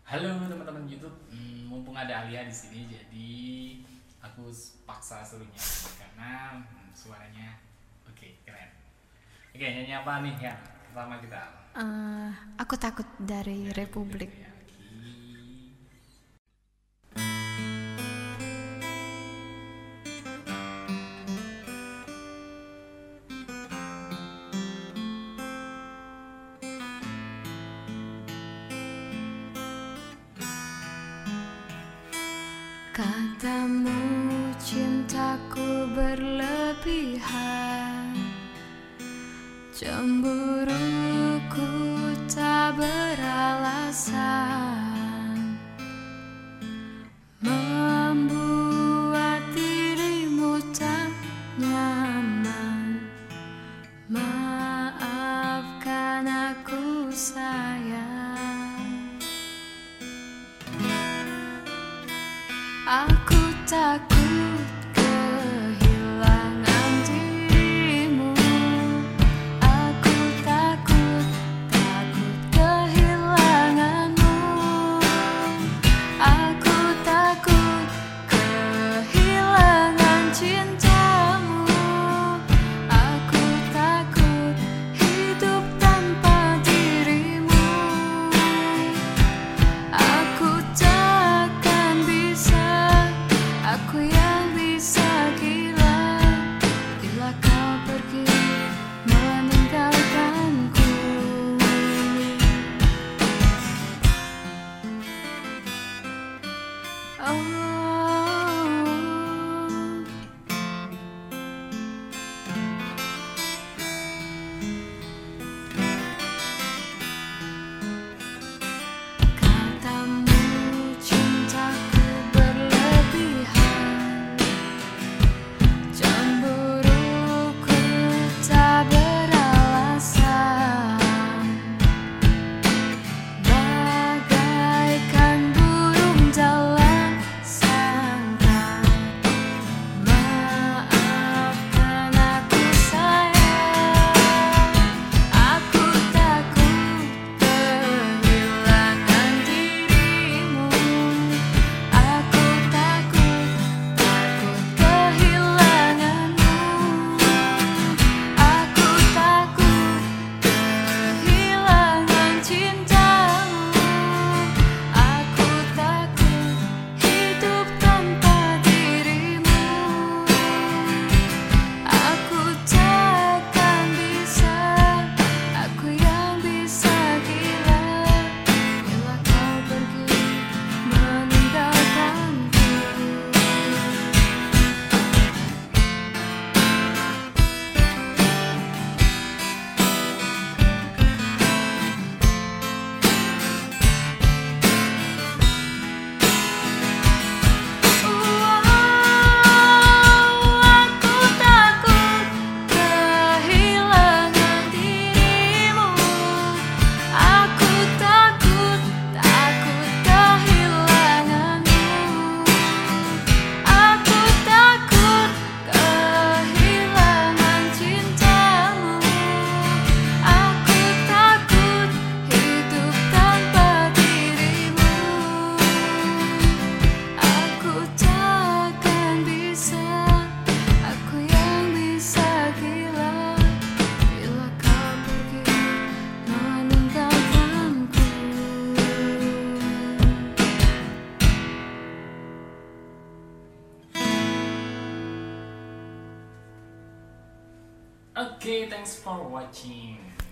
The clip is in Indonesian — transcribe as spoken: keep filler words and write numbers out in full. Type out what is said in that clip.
Halo teman-teman YouTube. Hmm, mumpung ada Alia di sini, jadi aku paksa suruhnya karena hmm, suaranya oke, okay, keren. Oke, okay, nyanyi apa nih ya? Pertama kita. Uh, aku takut dari Dari Republik. Republik ya. Katamu cintaku berlebihan, cemburuku tak beralasan, membuat dirimu tak nyaman. Maafkan aku sayang, aku takut kehilangan dirimu. Aku takut, takut kehilanganmu. Aku takut kehilangan cintamu. Aku takut hidup tanpa dirimu. Aku takkan bisa, aku yang bisa gila bila kau pergi meninggalkanku. Oh, katamu cintaku berlebihan, cemburuku tak beralasan, bagaikan burung dalam sangkar. Maafkan aku sayang, aku takut kehilangan dirimu. Aku takut, takut kehilanganmu. Aku takut kehilangan cintamu. Aku takut hidup tanpa dirimu. Aku takkan bisa, aku yang bisa gila bila kau pergi meninggalkanku. Aku takut kehilangan dirimu. Aku takut, takut kehilanganmu. Aku takut kehilangan cintamu. Aku takut hidup tanpa dirimu. Aku takkan bisa, aku yang bisa gila bila kau pergi meninggalkanku. Oke, okay, thanks for watching.